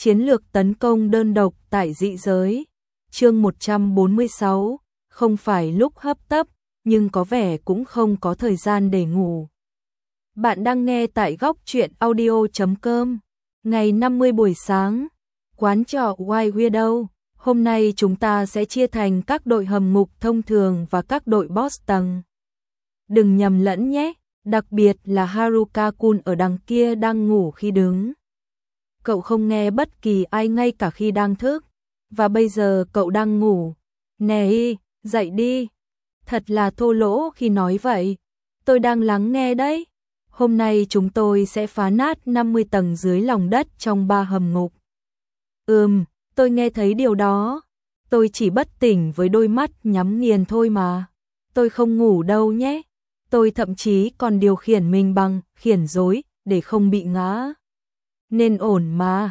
Chiến lược tấn công đơn độc tại dị giới. Chương 146, không phải lúc hấp tấp, nhưng có vẻ cũng không có thời gian để ngủ. Bạn đang nghe tại góc truyện audio.com. Ngày 50 buổi sáng, quán trọ White Widow. Hôm nay chúng ta sẽ chia thành các đội hầm ngục thông thường và các đội boss tầng. Đừng nhầm lẫn nhé, đặc biệt là Haruka-kun ở đằng kia đang ngủ khi đứng. Cậu không nghe bất kỳ ai ngay cả khi đang thức. Và bây giờ cậu đang ngủ. Này, dậy đi. Thật là thô lỗ khi nói vậy. Tôi đang lắng nghe đấy. Hôm nay chúng tôi sẽ phá nát 50 tầng dưới lòng đất trong 3 hầm ngục. Tôi nghe thấy điều đó. Tôi chỉ bất tỉnh với đôi mắt nhắm nghiền thôi mà. Tôi không ngủ đâu nhé. Tôi thậm chí còn điều khiển mình bằng khiển rối để không bị ngã. Nên ổn mà.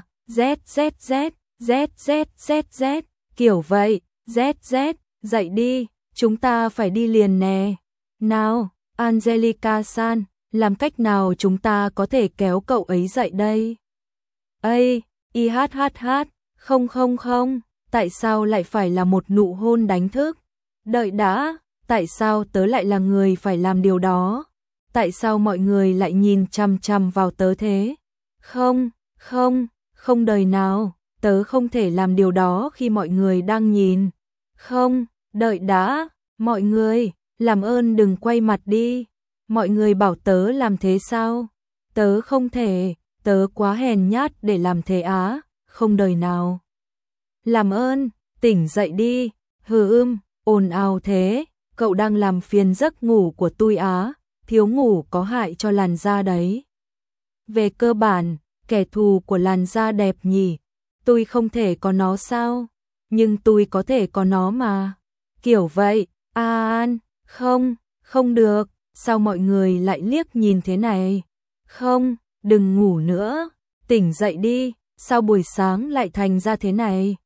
Z, kiểu vậy. Z, dậy đi. Chúng ta phải đi liền nè. Nào, Angelica-san, làm cách nào chúng ta có thể kéo cậu ấy dậy đây? Không, tại sao lại phải là một nụ hôn đánh thức? Đợi đã, tại sao tớ lại là người phải làm điều đó? Tại sao mọi người lại nhìn chằm chằm vào tớ thế? Không đời nào, tớ không thể làm điều đó khi mọi người đang nhìn. Không, đợi đã, mọi người, làm ơn đừng quay mặt đi. Mọi người bảo tớ làm thế sao? Tớ không thể, tớ quá hèn nhát để làm thế á, không đời nào. Làm ơn, tỉnh dậy đi. Ồn ào thế, cậu đang làm phiền giấc ngủ của tôi á, thiếu ngủ có hại cho làn da đấy. Về cơ bản, kẻ thù của làn da đẹp nhỉ, tôi không thể có nó sao? Nhưng tôi có thể có nó mà. Kiểu vậy, không được, sao mọi người lại liếc nhìn thế này? Không, đừng ngủ nữa, tỉnh dậy đi, sao buổi sáng lại thành ra thế này?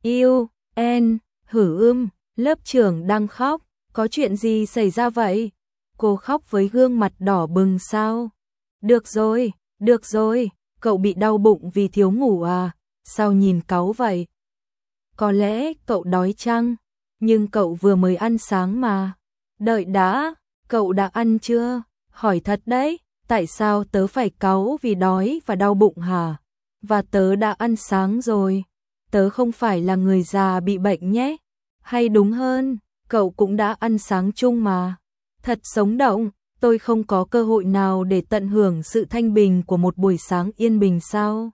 Lớp trưởng đang khóc, có chuyện gì xảy ra vậy? Cô khóc với gương mặt đỏ bừng sao? Được rồi, cậu bị đau bụng vì thiếu ngủ à? Sao nhìn cáu vậy? Có lẽ cậu đói chăng? Nhưng cậu vừa mới ăn sáng mà. Đợi đã, cậu đã ăn chưa? Hỏi thật đấy, tại sao tớ phải cáu vì đói và đau bụng hả? Và tớ đã ăn sáng rồi. Tớ không phải là người già bị bệnh nhé. Hay đúng hơn, cậu cũng đã ăn sáng chung mà. Thật sống động, tôi không có cơ hội nào để tận hưởng sự thanh bình của một buổi sáng yên bình sao?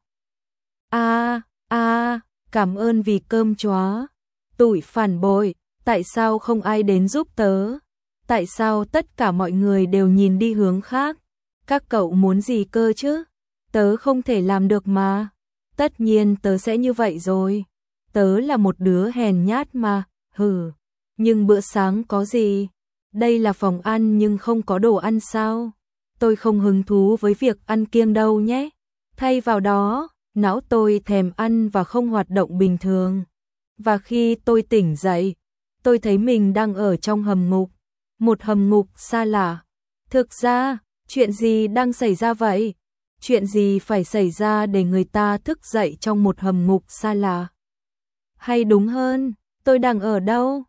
Cảm ơn vì cơm chóa. Tụi phản bội, tại sao không ai đến giúp tớ? Tại sao tất cả mọi người đều nhìn đi hướng khác? Các cậu muốn gì cơ chứ? Tớ không thể làm được mà. Tất nhiên tớ sẽ như vậy rồi. Tớ là một đứa hèn nhát mà, Nhưng bữa sáng có gì? Đây là phòng ăn nhưng không có đồ ăn sao? Tôi không hứng thú với việc ăn kiêng đâu nhé. Thay vào đó, não tôi thèm ăn và không hoạt động bình thường. Và khi tôi tỉnh dậy, tôi thấy mình đang ở trong hầm ngục. Một hầm ngục xa lạ. Thực ra, chuyện gì đang xảy ra vậy? Chuyện gì phải xảy ra để người ta thức dậy trong một hầm ngục xa lạ? Hay đúng hơn, tôi đang ở đâu?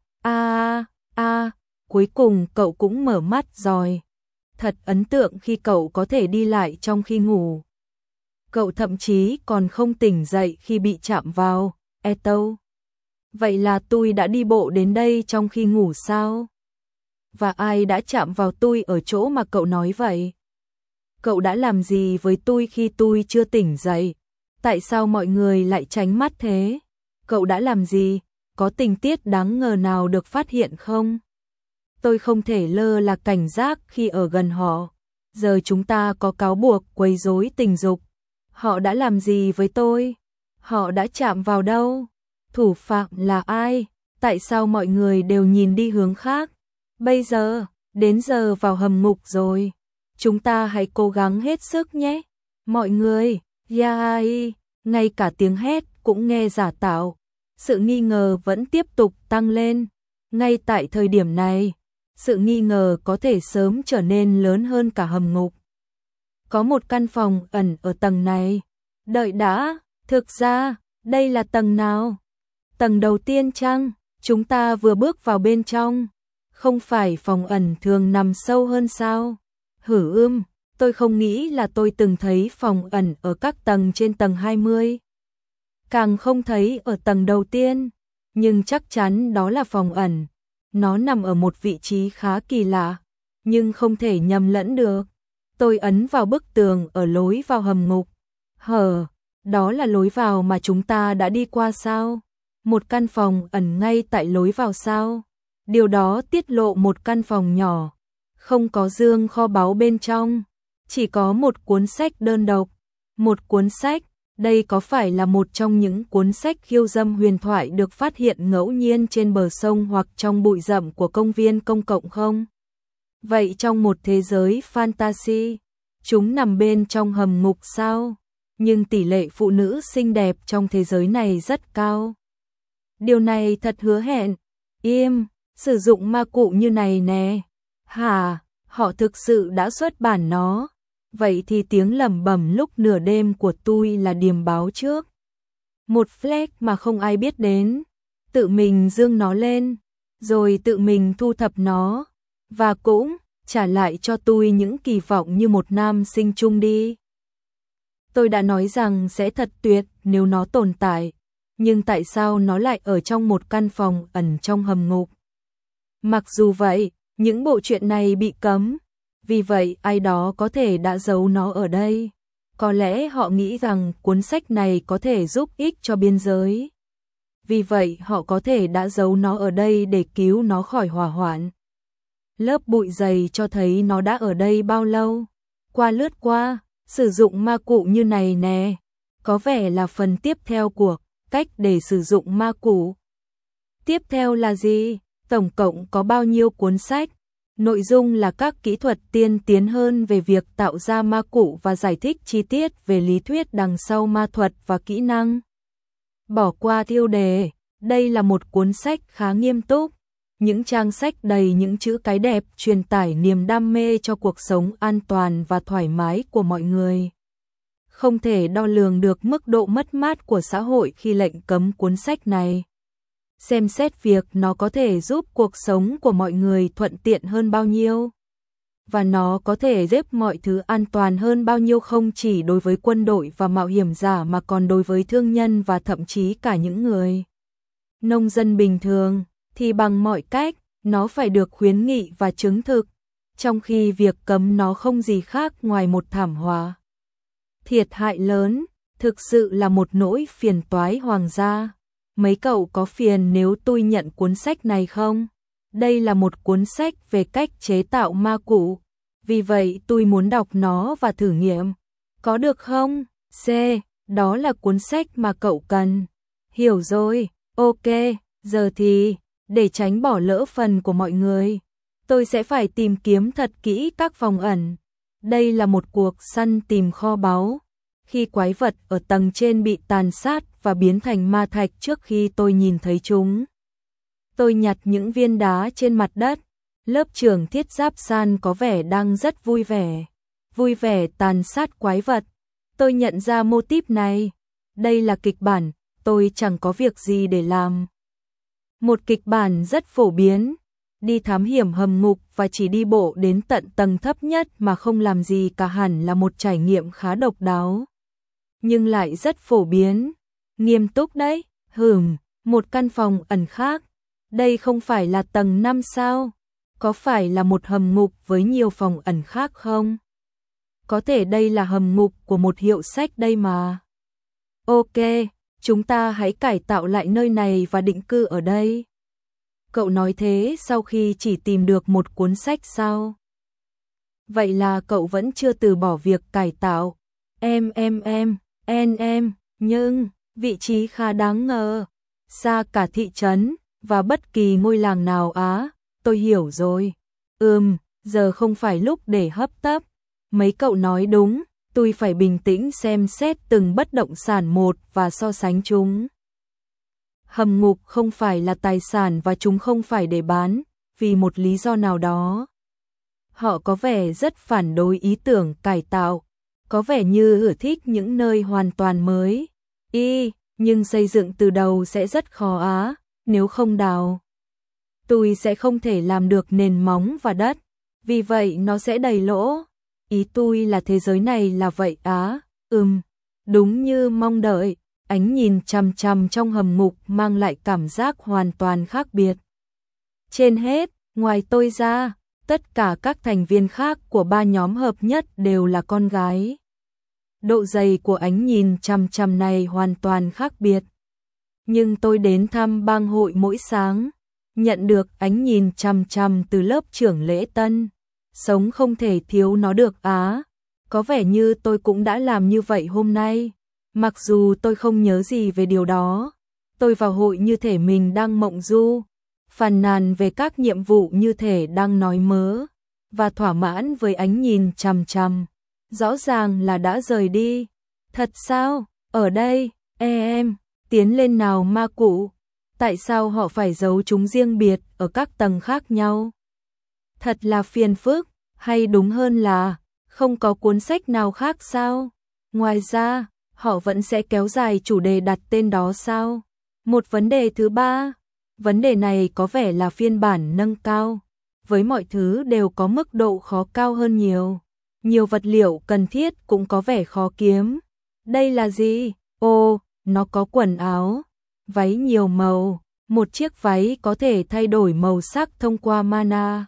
Cuối cùng cậu cũng mở mắt rồi. Thật ấn tượng khi cậu có thể đi lại trong khi ngủ. Cậu thậm chí còn không tỉnh dậy khi bị chạm vào. Vậy là tôi đã đi bộ đến đây trong khi ngủ sao? Và ai đã chạm vào tôi ở chỗ mà cậu nói vậy? Cậu đã làm gì với tôi khi tôi chưa tỉnh dậy? Tại sao mọi người lại tránh mắt thế? Cậu đã làm gì? Có tình tiết đáng ngờ nào được phát hiện không? Tôi không thể lơ là cảnh giác khi ở gần họ. Giờ chúng ta có cáo buộc quấy rối tình dục. Họ đã làm gì với tôi? Họ đã chạm vào đâu? Thủ phạm là ai? Tại sao mọi người đều nhìn đi hướng khác? Bây giờ, đến giờ vào hầm ngục rồi. Chúng ta hãy cố gắng hết sức nhé. Mọi người, ngay cả tiếng hét cũng nghe giả tạo. Sự nghi ngờ vẫn tiếp tục tăng lên. Ngay tại thời điểm này, sự nghi ngờ có thể sớm trở nên lớn hơn cả hầm ngục. Có một căn phòng ẩn ở tầng này. Đợi đã, thực ra, Đây là tầng nào? Tầng đầu tiên chăng? Chúng ta vừa bước vào bên trong. Không phải phòng ẩn thường nằm sâu hơn sao? Tôi không nghĩ là tôi từng thấy phòng ẩn ở các tầng trên tầng 20. Càng không thấy ở tầng đầu tiên, nhưng chắc chắn đó là phòng ẩn. Nó nằm ở một vị trí khá kỳ lạ, nhưng không thể nhầm lẫn được. Tôi ấn vào bức tường ở lối vào hầm ngục. Đó là lối vào mà chúng ta đã đi qua sao? Một căn phòng ẩn ngay tại lối vào sao? Điều đó tiết lộ một căn phòng nhỏ, không có giường kho báu bên trong, chỉ có một cuốn sách đơn độc. Một cuốn sách, đây có phải là một trong những cuốn sách khiêu dâm huyền thoại được phát hiện ngẫu nhiên trên bờ sông hoặc trong bụi rậm của công viên công cộng không? Vậy trong một thế giới fantasy, chúng nằm bên trong hầm ngục sao? Nhưng tỷ lệ phụ nữ xinh đẹp trong thế giới này rất cao. Điều này thật hứa hẹn. Sử dụng ma cụ như này nè. Họ thực sự đã xuất bản nó. Vậy thì tiếng lẩm bẩm lúc nửa đêm của tôi là điềm báo trước. Một flag mà không ai biết đến. Tự mình dương nó lên, rồi tự mình thu thập nó. Và cũng trả lại cho tôi những kỳ vọng như một nam sinh chung đi. Tôi đã nói rằng sẽ thật tuyệt nếu nó tồn tại. Nhưng tại sao nó lại ở trong một căn phòng ẩn trong hầm ngục? Mặc dù vậy, những bộ truyện này bị cấm. Vì vậy ai đó có thể đã giấu nó ở đây. Có lẽ họ nghĩ rằng cuốn sách này có thể giúp ích cho biên giới. Vì vậy họ có thể đã giấu nó ở đây để cứu nó khỏi hỏa hoạn. Lớp bụi dày cho thấy nó đã ở đây bao lâu. Lướt qua, sử dụng ma cụ như này nè. Có vẻ là phần tiếp theo của cách để sử dụng ma cụ. Tiếp theo là gì? Tổng cộng có bao nhiêu cuốn sách? Nội dung là các kỹ thuật tiên tiến hơn về việc tạo ra ma cụ và giải thích chi tiết về lý thuyết đằng sau ma thuật và kỹ năng. Bỏ qua tiêu đề, đây là một cuốn sách khá nghiêm túc. Những trang sách đầy những chữ cái đẹp truyền tải niềm đam mê cho cuộc sống an toàn và thoải mái của mọi người. Không thể đo lường được mức độ mất mát của xã hội khi lệnh cấm cuốn sách này. Xem xét việc nó có thể giúp cuộc sống của mọi người thuận tiện hơn bao nhiêu. Và nó có thể giúp mọi thứ an toàn hơn bao nhiêu không chỉ đối với quân đội và mạo hiểm giả mà còn đối với thương nhân và thậm chí cả những người nông dân bình thường, thì bằng mọi cách, nó phải được khuyến nghị và chứng thực, trong khi việc cấm nó không gì khác ngoài một thảm họa. Thiệt hại lớn, thực sự là một nỗi phiền toái hoàng gia. Mấy cậu có phiền nếu tôi nhận cuốn sách này không? Đây là một cuốn sách về cách chế tạo ma cụ. Vì vậy tôi muốn đọc nó và thử nghiệm. Có được không? Đó là cuốn sách mà cậu cần. Hiểu rồi, ok, giờ thì, để tránh bỏ lỡ phần của mọi người, tôi sẽ phải tìm kiếm thật kỹ các phòng ẩn. Đây là một cuộc săn tìm kho báu. Khi quái vật ở tầng trên bị tàn sát và biến thành ma thạch trước khi tôi nhìn thấy chúng. Tôi nhặt những viên đá trên mặt đất. Lớp trưởng Thiết Giáp San có vẻ đang rất vui vẻ tàn sát quái vật. Tôi nhận ra mô típ này. Đây là kịch bản, tôi chẳng có việc gì để làm. Một kịch bản rất phổ biến. Đi thám hiểm hầm ngục và chỉ đi bộ đến tận tầng thấp nhất mà không làm gì cả hẳn là một trải nghiệm khá độc đáo. Nhưng lại rất phổ biến. Nghiêm túc đấy, một căn phòng ẩn khác. Đây không phải là tầng 5 sao? Có phải là một hầm ngục với nhiều phòng ẩn khác không? Có thể đây là hầm ngục của một hiệu sách đây mà. Ok, chúng ta hãy cải tạo lại nơi này và định cư ở đây. Cậu nói thế sau khi chỉ tìm được một cuốn sách sao? Vậy là cậu vẫn chưa từ bỏ việc cải tạo. Nhưng vị trí khá đáng ngờ, xa cả thị trấn và bất kỳ ngôi làng nào á. Tôi hiểu rồi. Giờ không phải lúc để hấp tấp. Mấy cậu nói đúng, tôi phải bình tĩnh xem xét từng bất động sản một và so sánh chúng. Hầm ngục không phải là tài sản và chúng không phải để bán, vì một lý do nào đó. Họ có vẻ rất phản đối ý tưởng cải tạo, có vẻ như ưa thích những nơi hoàn toàn mới. Nhưng xây dựng từ đầu sẽ rất khó á, nếu không đào tôi sẽ không thể làm được nền móng và đất, vì vậy nó sẽ đầy lỗ. Ý tôi là thế giới này là vậy á. Đúng như mong đợi, ánh nhìn chằm chằm trong hầm ngục mang lại cảm giác hoàn toàn khác biệt. Trên hết, ngoài tôi ra, tất cả các thành viên khác của ba nhóm hợp nhất đều là con gái. Độ dày của ánh nhìn chằm chằm này hoàn toàn khác biệt. Nhưng tôi đến thăm bang hội mỗi sáng, nhận được ánh nhìn chằm chằm từ lớp trưởng lễ tân. Sống không thể thiếu nó được á. Có vẻ như tôi cũng đã làm như vậy hôm nay. Mặc dù tôi không nhớ gì về điều đó. Tôi vào hội như thể mình đang mộng du, phàn nàn về các nhiệm vụ như thể đang nói mớ, và thỏa mãn với ánh nhìn chằm chằm. Rõ ràng là đã rời đi. Thật sao? Ở đây, em, tiến lên nào ma cụ. Tại sao họ phải giấu chúng riêng biệt ở các tầng khác nhau? Thật là phiền phức, hay đúng hơn là không có cuốn sách nào khác sao? Ngoài ra, họ vẫn sẽ kéo dài chủ đề đặt tên đó sao? Một vấn đề thứ ba, vấn đề này có vẻ là phiên bản nâng cao, với mọi thứ đều có mức độ khó cao hơn nhiều. Nhiều vật liệu cần thiết cũng có vẻ khó kiếm. Đây là gì? Ồ, nó có quần áo, váy nhiều màu. Một chiếc váy có thể thay đổi màu sắc thông qua mana.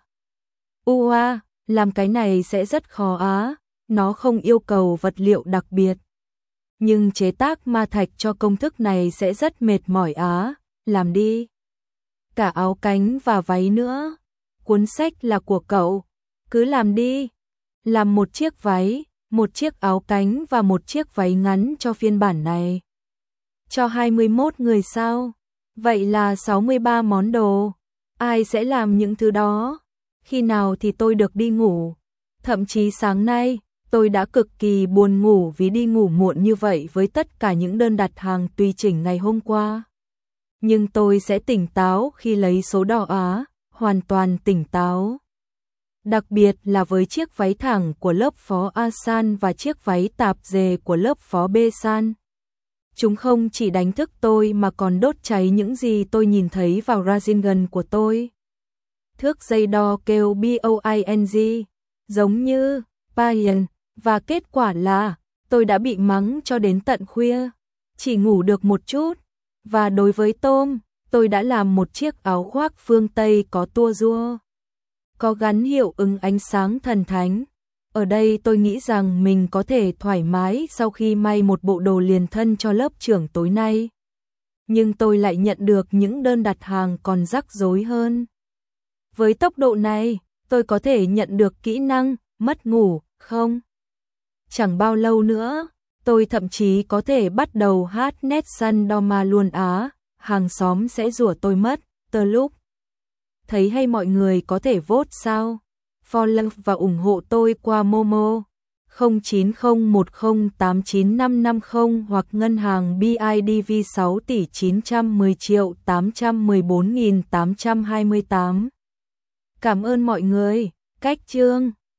Làm cái này sẽ rất khó á, nó không yêu cầu vật liệu đặc biệt. Nhưng chế tác ma thạch cho công thức này sẽ rất mệt mỏi á, làm đi. Cả áo cánh và váy nữa. Cuốn sách là của cậu, cứ làm đi. Làm một chiếc váy, một chiếc áo cánh và một chiếc váy ngắn cho phiên bản này. Cho 21 người sao? Vậy là 63 món đồ. Ai sẽ làm những thứ đó? Khi nào thì tôi được đi ngủ? Thậm chí sáng nay, tôi đã cực kỳ buồn ngủ vì đi ngủ muộn như vậy với tất cả những đơn đặt hàng tùy chỉnh ngày hôm qua. Nhưng tôi sẽ tỉnh táo khi lấy số đỏ á, hoàn toàn tỉnh táo. Đặc biệt là với chiếc váy thẳng của lớp phó A-san và chiếc váy tạp dề của lớp phó B-san. Chúng không chỉ đánh thức tôi mà còn đốt cháy những gì tôi nhìn thấy vào Rasengan của tôi. Thước dây đo kêu boing, giống như Payan, và kết quả là tôi đã bị mắng cho đến tận khuya, chỉ ngủ được một chút. Và đối với Tom, tôi đã làm một chiếc áo khoác phương Tây có tua rua, có gắn hiệu ứng ánh sáng thần thánh. Ở đây tôi nghĩ rằng mình có thể thoải mái sau khi may một bộ đồ liền thân cho lớp trưởng tối nay. Nhưng tôi lại nhận được những đơn đặt hàng còn rắc rối hơn. Với tốc độ này, tôi có thể nhận được kỹ năng mất ngủ không? Chẳng bao lâu nữa, tôi thậm chí có thể bắt đầu hát Nelson Doma luôn á, hàng xóm sẽ rủa tôi mất, lúc. Thấy hay mọi người có thể vote sao? Follow và ủng hộ tôi qua Momo 0901089550 hoặc ngân hàng BIDV 6 tỷ 910 triệu 814.828. Cảm ơn mọi người. Cách chương